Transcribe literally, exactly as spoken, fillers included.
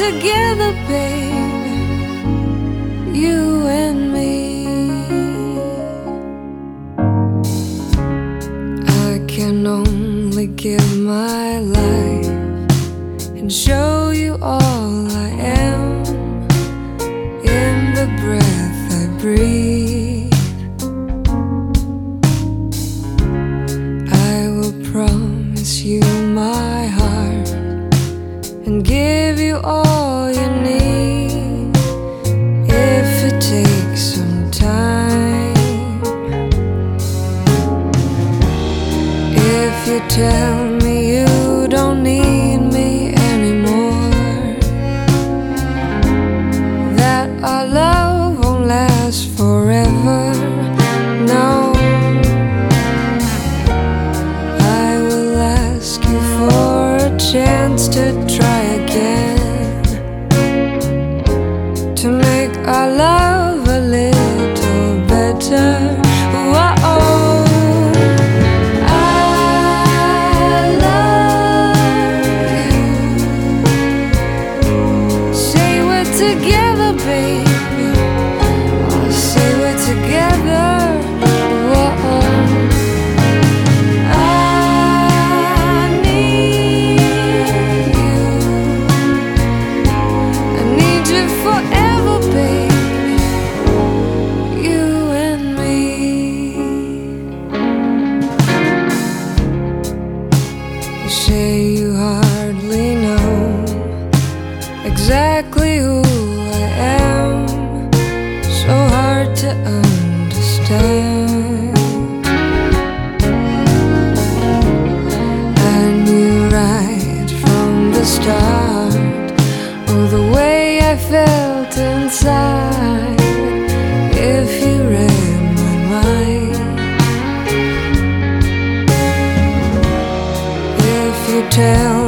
together, babe, you and me. I can only give my life and show you all I am in the breath I breathe. I will promise you my heart and give you all you need if it takes some time. If you tell me you don't need me anymore, that our love won't last forever, no, I will ask you for a chance to try again, to make our love a little better. Whoa, I love you. Say we're together, baby. Oh, say we're together. Whoa, I need you. I need you forever, baby, you and me. You say you hardly know exactly who I am, so hard to understand. I knew right from the start, oh, the way I felt inside, if you read my mind. If you tell